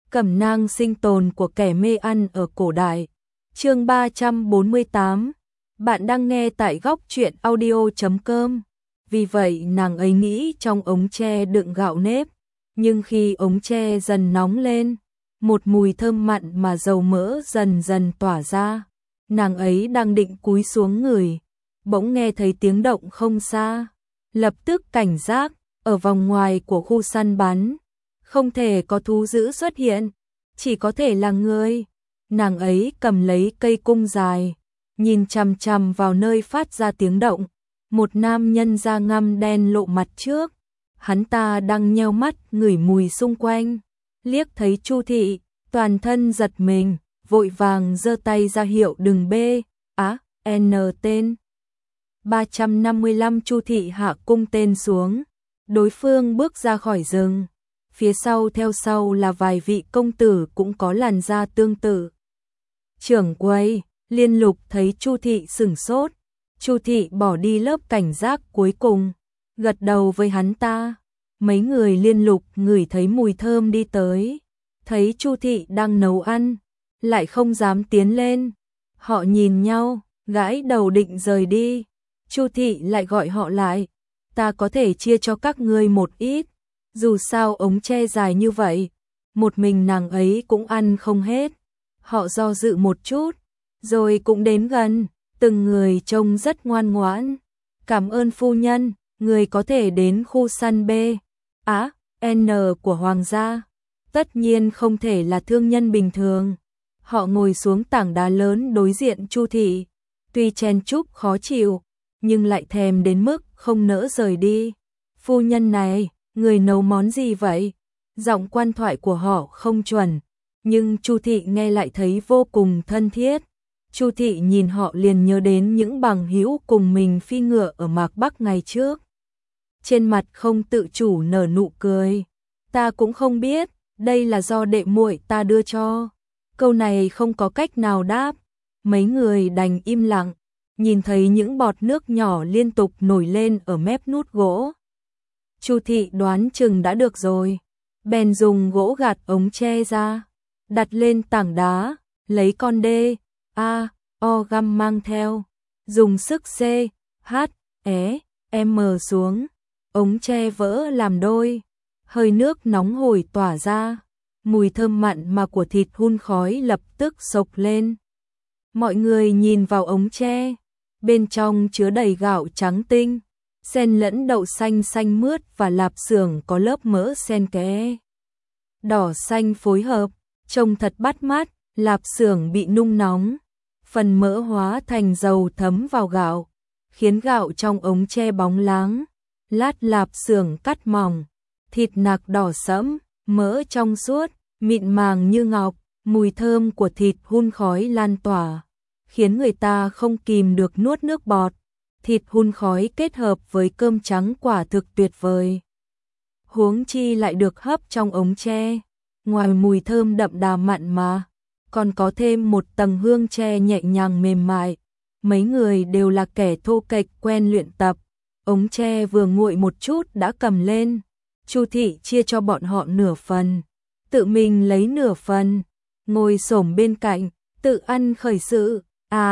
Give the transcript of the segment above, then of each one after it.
Cẩm nang sinh tồn của kẻ mê ăn ở cổ đại. Chương 348. Bạn đang nghe tại góc truyện audio.com. Vì vậy nàng ấy nghĩ trong ống tre đựng gạo nếp, nhưng khi ống tre dần nóng lên, một mùi thơm mặn mà dầu mỡ dần dần tỏa ra. Nàng ấy đang định cúi xuống ngửi, bỗng nghe thấy tiếng động không xa. Lập tức cảnh giác, ở vòng ngoài của khu săn bắn, không thể có thú dữ xuất hiện, chỉ có thể là người. Nàng ấy cầm lấy cây cung dài, nhìn chằm chằm vào nơi phát ra tiếng động. Một nam nhân da ngăm đen lộ mặt trước, hắn ta đang nheo mắt ngửi mùi xung quanh, liếc thấy Chu Thị, toàn thân giật mình, vội vàng giơ tay ra hiệu đừng bê, N tên. 355 Chu Thị hạ cung tên xuống, đối phương bước ra khỏi rừng, phía sau theo sau là vài vị công tử cũng có làn da tương tự. Trưởng quầy, Liên Lục thấy Chu Thị sửng sốt, Chu Thị bỏ đi lớp cảnh giác cuối cùng, gật đầu với hắn ta. Mấy người Liên Lục ngửi thấy mùi thơm đi tới, thấy Chu Thị đang nấu ăn, lại không dám tiến lên. Họ nhìn nhau, gãi đầu định rời đi. Chu Thị lại gọi họ lại, ta có thể chia cho các ngươi một ít, dù sao ống tre dài như vậy, một mình nàng ấy cũng ăn không hết. Họ do dự một chút, rồi cũng đến gần, từng người trông rất ngoan ngoãn. Cảm ơn phu nhân, người có thể đến khu săn B, N của hoàng gia. Tất nhiên không thể là thương nhân bình thường. Họ ngồi xuống tảng đá lớn đối diện Chu Thị, tuy chen chúc khó chịu, nhưng lại thèm đến mức không nỡ rời đi. Phu nhân này, người nấu món gì vậy? Giọng quan thoại của họ không chuẩn, nhưng Chu Thị nghe lại thấy vô cùng thân thiết. Chu Thị nhìn họ liền nhớ đến những bằng hữu cùng mình phi ngựa ở Mạc Bắc ngày trước. Trên mặt không tự chủ nở nụ cười. Ta cũng không biết, đây là do đệ muội ta đưa cho. Câu này không có cách nào đáp, mấy người đành im lặng, nhìn thấy những bọt nước nhỏ liên tục nổi lên ở mép nút gỗ. Chu Thị đoán chừng đã được rồi, bèn dùng gỗ gạt ống tre ra, đặt lên tảng đá, lấy con O găm mang theo, dùng sức M xuống, ống tre vỡ làm đôi, hơi nước nóng hổi tỏa ra, mùi thơm mặn mà của thịt hun khói lập tức sộc lên. Mọi người nhìn vào ống tre, bên trong chứa đầy gạo trắng tinh, xen lẫn đậu xanh xanh mướt và lạp xưởng có lớp mỡ xen kẽ đỏ xanh phối hợp, trông thật bắt mắt. Lạp xưởng bị nung nóng, phần mỡ hóa thành dầu thấm vào gạo, khiến gạo trong ống tre bóng láng. Lát lạp xưởng cắt mỏng, thịt nạc đỏ sẫm, mỡ trong suốt, mịn màng như ngọc, mùi thơm của thịt hun khói lan tỏa, khiến người ta không kìm được nuốt nước bọt. Thịt hun khói kết hợp với cơm trắng quả thực tuyệt vời. Huống chi lại được hấp trong ống tre, ngoài mùi thơm đậm đà mặn mà còn có thêm một tầng hương tre nhẹ nhàng mềm mại. Mấy người đều là kẻ thô kệch quen luyện tập, ống tre vừa nguội một chút đã cầm lên. Chu Thị chia cho bọn họ nửa phần, tự mình lấy nửa phần, ngồi xổm bên cạnh, tự ăn khởi sự.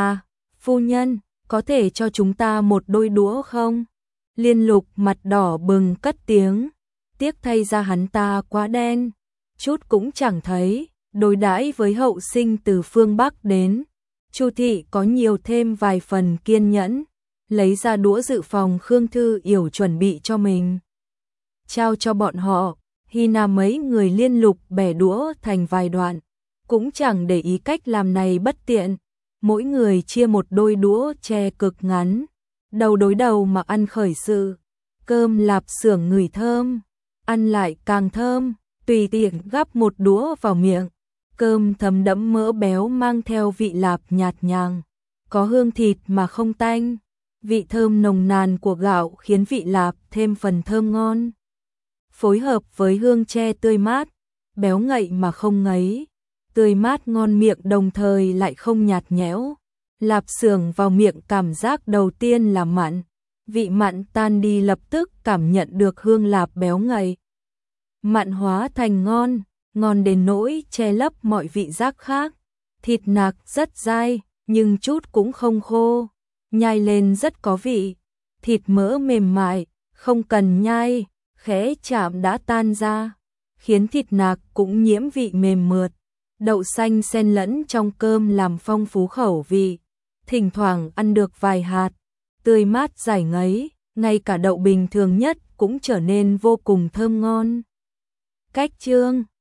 Phu nhân, có thể cho chúng ta một đôi đũa không? Liên Lục mặt đỏ bừng cất tiếng, tiếc thay da hắn ta quá đen, chút cũng chẳng thấy. Đối đãi với hậu sinh từ phương Bắc đến, Chu Thị có nhiều thêm vài phần kiên nhẫn, lấy ra đũa dự phòng Khương Thư Yểu chuẩn bị cho mình, trao cho bọn họ. Hy Nam mấy người Liên Lục bẻ đũa thành vài đoạn, cũng chẳng để ý cách làm này bất tiện, mỗi người chia một đôi đũa tre cực ngắn, đầu đối đầu mà ăn khởi sự. Cơm lạp xưởng ngửi thơm, ăn lại càng thơm, tùy tiện gắp một đũa vào miệng. Cơm thấm đẫm mỡ béo mang theo vị lạp nhạt nhàng, có hương thịt mà không tanh, vị thơm nồng nàn của gạo khiến vị lạp thêm phần thơm ngon. Phối hợp với hương tre tươi mát, béo ngậy mà không ngấy, tươi mát ngon miệng đồng thời lại không nhạt nhẽo. Lạp xưởng vào miệng cảm giác đầu tiên là mặn, vị mặn tan đi lập tức cảm nhận được hương lạp béo ngậy. Mặn hóa thành ngon, ngon đến nỗi che lấp mọi vị giác khác. Thịt nạc rất dai, nhưng chút cũng không khô, nhai lên rất có vị. Thịt mỡ mềm mại, không cần nhai, khẽ chạm đã tan ra, khiến thịt nạc cũng nhiễm vị mềm mượt. Đậu xanh xen lẫn trong cơm làm phong phú khẩu vị, thỉnh thoảng ăn được vài hạt, tươi mát giải ngấy, ngay cả đậu bình thường nhất cũng trở nên vô cùng thơm ngon. Cách chương